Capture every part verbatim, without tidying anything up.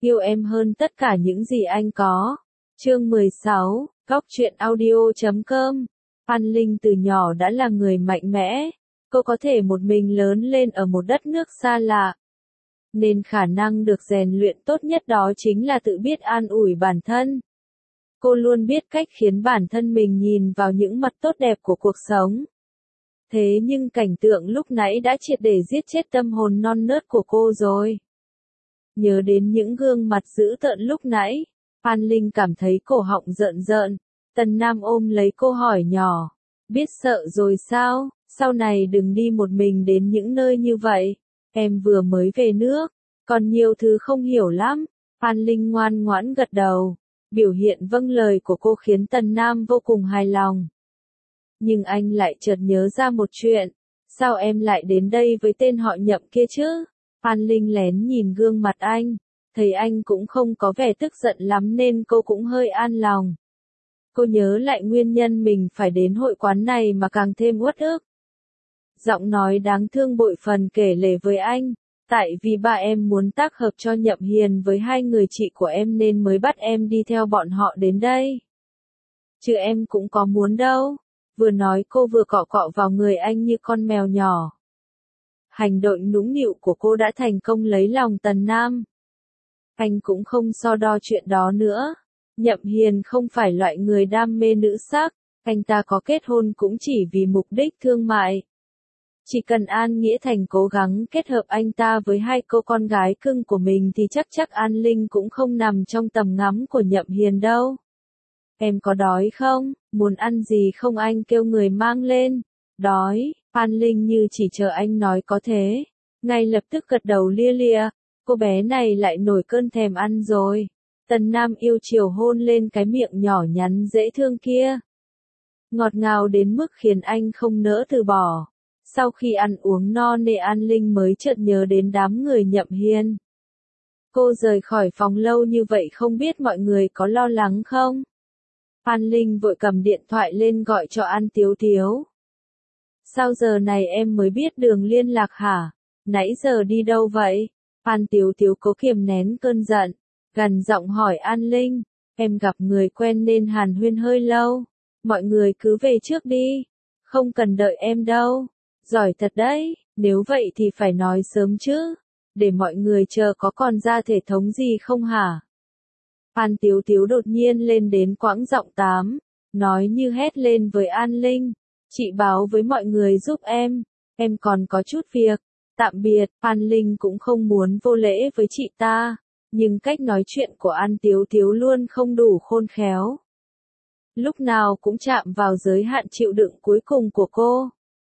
Yêu em hơn tất cả những gì anh có. Chương mười sáu, Góc truyện audio chấm com. An Linh từ nhỏ đã là người mạnh mẽ. Cô có thể một mình lớn lên ở một đất nước xa lạ. Nên khả năng được rèn luyện tốt nhất đó chính là tự biết an ủi bản thân. Cô luôn biết cách khiến bản thân mình nhìn vào những mặt tốt đẹp của cuộc sống. Thế nhưng cảnh tượng lúc nãy đã triệt để giết chết tâm hồn non nớt của cô rồi. Nhớ đến những gương mặt dữ tợn lúc nãy, An Linh cảm thấy cổ họng rợn rợn. Tần Nam ôm lấy cô hỏi nhỏ, biết sợ rồi sao, sau này đừng đi một mình đến những nơi như vậy, em vừa mới về nước, còn nhiều thứ không hiểu lắm. An Linh ngoan ngoãn gật đầu, biểu hiện vâng lời của cô khiến Tần Nam vô cùng hài lòng. Nhưng anh lại chợt nhớ ra một chuyện, sao em lại đến đây với tên họ Nhậm kia chứ? An Linh lén nhìn gương mặt anh, thấy anh cũng không có vẻ tức giận lắm nên cô cũng hơi an lòng. Cô nhớ lại nguyên nhân mình phải đến hội quán này mà càng thêm uất ức. Giọng nói đáng thương bội phần kể lể với anh, tại vì ba em muốn tác hợp cho Nhậm Hiền với hai người chị của em nên mới bắt em đi theo bọn họ đến đây. Chứ em cũng có muốn đâu. Vừa nói cô vừa cọ cọ vào người anh như con mèo nhỏ. Hành động nũng nịu của cô đã thành công lấy lòng Tần Nam. Anh cũng không so đo chuyện đó nữa. Nhậm Hiền không phải loại người đam mê nữ sắc, anh ta có kết hôn cũng chỉ vì mục đích thương mại. Chỉ cần An Nghĩa Thành cố gắng kết hợp anh ta với hai cô con gái cưng của mình thì chắc chắc An Linh cũng không nằm trong tầm ngắm của Nhậm Hiền đâu. Em có đói không? Muốn ăn gì không anh kêu người mang lên. Đói, An Linh như chỉ chờ anh nói có thế. Ngay lập tức gật đầu lia lịa, cô bé này lại nổi cơn thèm ăn rồi. Tần Nam yêu chiều hôn lên cái miệng nhỏ nhắn dễ thương kia. Ngọt ngào đến mức khiến anh không nỡ từ bỏ. Sau khi ăn uống no nê An Linh mới chợt nhớ đến đám người Nhậm Hiền. Cô rời khỏi phòng lâu như vậy không biết mọi người có lo lắng không? An Linh vội cầm điện thoại lên gọi cho An Tiếu Tiếu. Sao giờ này em mới biết đường liên lạc hả? Nãy giờ đi đâu vậy? An Tiếu Tiếu cố kiềm nén cơn giận, gằn giọng hỏi An Linh, em gặp người quen nên hàn huyên hơi lâu. Mọi người cứ về trước đi, không cần đợi em đâu. Giỏi thật đấy, nếu vậy thì phải nói sớm chứ, để mọi người chờ có còn ra thể thống gì không hả? An Tiếu Tiếu đột nhiên lên đến quãng giọng tám, nói như hét lên với An Linh, chị báo với mọi người giúp em, em còn có chút việc, tạm biệt. An Linh cũng không muốn vô lễ với chị ta, nhưng cách nói chuyện của An Tiếu Tiếu luôn không đủ khôn khéo. Lúc nào cũng chạm vào giới hạn chịu đựng cuối cùng của cô.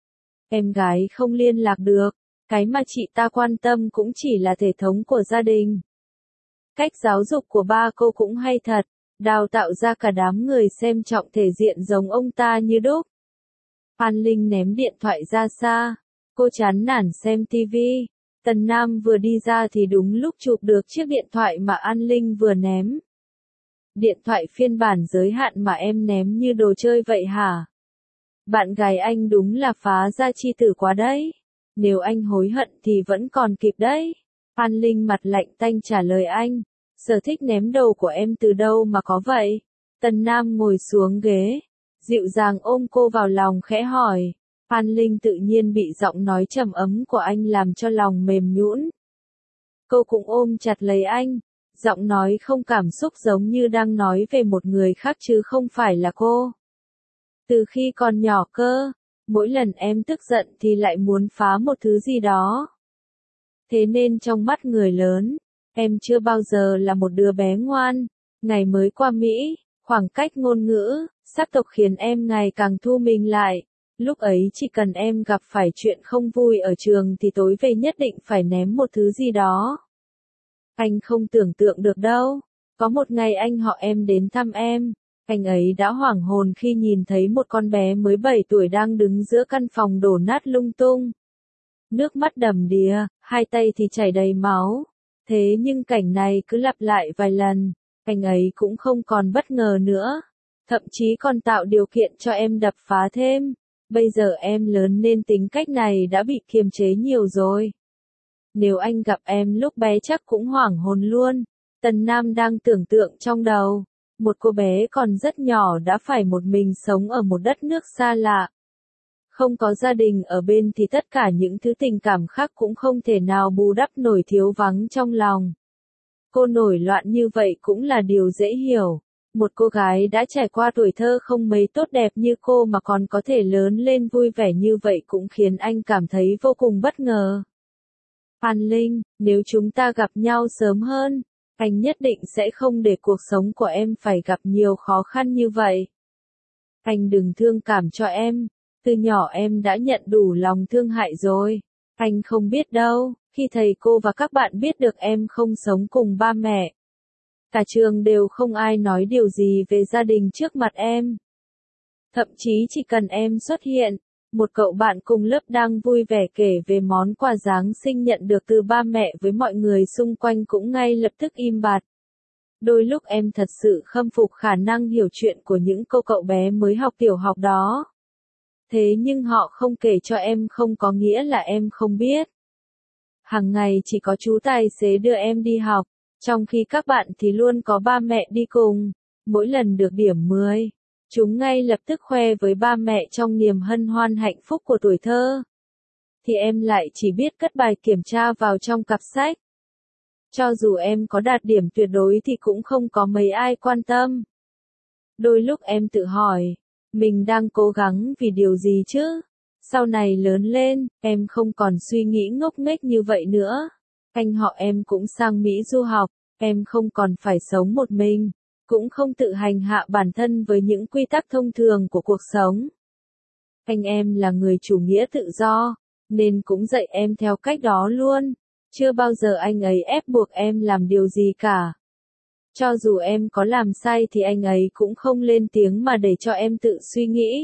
Em gái không liên lạc được, cái mà chị ta quan tâm cũng chỉ là thể thống của gia đình. Cách giáo dục của ba cô cũng hay thật, đào tạo ra cả đám người xem trọng thể diện giống ông ta như đúc. An Linh ném điện thoại ra xa, cô chán nản xem tivi. Tần Nam vừa đi ra thì đúng lúc chụp được chiếc điện thoại mà An Linh vừa ném. Điện thoại phiên bản giới hạn mà em ném như đồ chơi vậy hả? Bạn gái anh đúng là phá gia chi tử quá đấy. Nếu anh hối hận thì vẫn còn kịp đấy. An Linh mặt lạnh tanh trả lời anh. Sở thích ném đồ của em từ đâu mà có vậy? Tần Nam ngồi xuống ghế, dịu dàng ôm cô vào lòng khẽ hỏi. An Linh tự nhiên bị giọng nói trầm ấm của anh làm cho lòng mềm nhũn. Cô cũng ôm chặt lấy anh, giọng nói không cảm xúc giống như đang nói về một người khác chứ không phải là cô. Từ khi còn nhỏ cơ, mỗi lần em tức giận thì lại muốn phá một thứ gì đó. Thế nên trong mắt người lớn, em chưa bao giờ là một đứa bé ngoan. Ngày mới qua Mỹ, khoảng cách ngôn ngữ, sắc tộc khiến em ngày càng thu mình lại. Lúc ấy chỉ cần em gặp phải chuyện không vui ở trường thì tối về nhất định phải ném một thứ gì đó. Anh không tưởng tượng được đâu. Có một ngày anh họ em đến thăm em. Anh ấy đã hoảng hồn khi nhìn thấy một con bé mới bảy tuổi đang đứng giữa căn phòng đổ nát lung tung. Nước mắt đầm đìa, hai tay thì chảy đầy máu. Thế nhưng cảnh này cứ lặp lại vài lần, anh ấy cũng không còn bất ngờ nữa. Thậm chí còn tạo điều kiện cho em đập phá thêm. Bây giờ em lớn nên tính cách này đã bị kiềm chế nhiều rồi. Nếu anh gặp em lúc bé chắc cũng hoảng hồn luôn. Tần Nam đang tưởng tượng trong đầu, một cô bé còn rất nhỏ đã phải một mình sống ở một đất nước xa lạ. Không có gia đình ở bên thì tất cả những thứ tình cảm khác cũng không thể nào bù đắp nổi thiếu vắng trong lòng. Cô nổi loạn như vậy cũng là điều dễ hiểu. Một cô gái đã trải qua tuổi thơ không mấy tốt đẹp như cô mà còn có thể lớn lên vui vẻ như vậy cũng khiến anh cảm thấy vô cùng bất ngờ. An Linh, nếu chúng ta gặp nhau sớm hơn, anh nhất định sẽ không để cuộc sống của em phải gặp nhiều khó khăn như vậy. Anh đừng thương cảm cho em, từ nhỏ em đã nhận đủ lòng thương hại rồi. Anh không biết đâu, khi thầy cô và các bạn biết được em không sống cùng ba mẹ. Cả trường đều không ai nói điều gì về gia đình trước mặt em. Thậm chí chỉ cần em xuất hiện, một cậu bạn cùng lớp đang vui vẻ kể về món quà Giáng sinh nhận được từ ba mẹ với mọi người xung quanh cũng ngay lập tức im bặt. Đôi lúc em thật sự khâm phục khả năng hiểu chuyện của những cô cậu bé mới học tiểu học đó. Thế nhưng họ không kể cho em không có nghĩa là em không biết. Hàng ngày chỉ có chú tài xế đưa em đi học, trong khi các bạn thì luôn có ba mẹ đi cùng. Mỗi lần được điểm mười, chúng ngay lập tức khoe với ba mẹ trong niềm hân hoan hạnh phúc của tuổi thơ. Thì em lại chỉ biết cất bài kiểm tra vào trong cặp sách. Cho dù em có đạt điểm tuyệt đối thì cũng không có mấy ai quan tâm. Đôi lúc em tự hỏi, mình đang cố gắng vì điều gì chứ? Sau này lớn lên, em không còn suy nghĩ ngốc nghếch như vậy nữa. Anh họ em cũng sang Mỹ du học, em không còn phải sống một mình, cũng không tự hành hạ bản thân với những quy tắc thông thường của cuộc sống. Anh em là người chủ nghĩa tự do, nên cũng dạy em theo cách đó luôn. Chưa bao giờ anh ấy ép buộc em làm điều gì cả. Cho dù em có làm sai thì anh ấy cũng không lên tiếng mà để cho em tự suy nghĩ.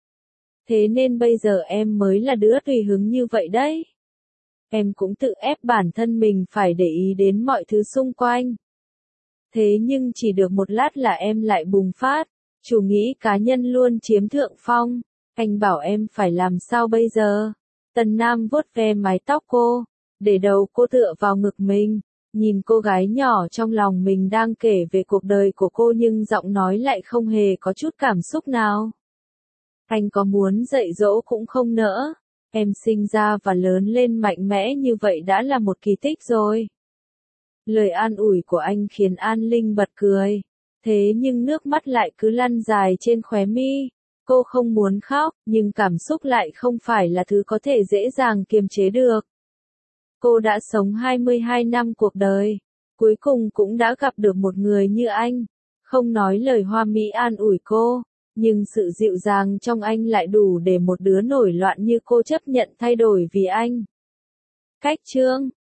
Thế nên bây giờ em mới là đứa tùy hứng như vậy đấy. Em cũng tự ép bản thân mình phải để ý đến mọi thứ xung quanh. Thế nhưng chỉ được một lát là em lại bùng phát, chủ nghĩ cá nhân luôn chiếm thượng phong. Anh bảo em phải làm sao bây giờ? Tần Nam vuốt ve mái tóc cô, để đầu cô tựa vào ngực mình, nhìn cô gái nhỏ trong lòng mình đang kể về cuộc đời của cô nhưng giọng nói lại không hề có chút cảm xúc nào. Anh có muốn dạy dỗ cũng không nỡ. Em sinh ra và lớn lên mạnh mẽ như vậy đã là một kỳ tích rồi. Lời an ủi của anh khiến An Linh bật cười. Thế nhưng nước mắt lại cứ lăn dài trên khóe mi. Cô không muốn khóc, nhưng cảm xúc lại không phải là thứ có thể dễ dàng kiềm chế được. Cô đã sống hai mươi hai năm cuộc đời. Cuối cùng cũng đã gặp được một người như anh. Không nói lời hoa mỹ an ủi cô. Nhưng sự dịu dàng trong anh lại đủ để một đứa nổi loạn như cô chấp nhận thay đổi vì anh. Cách chương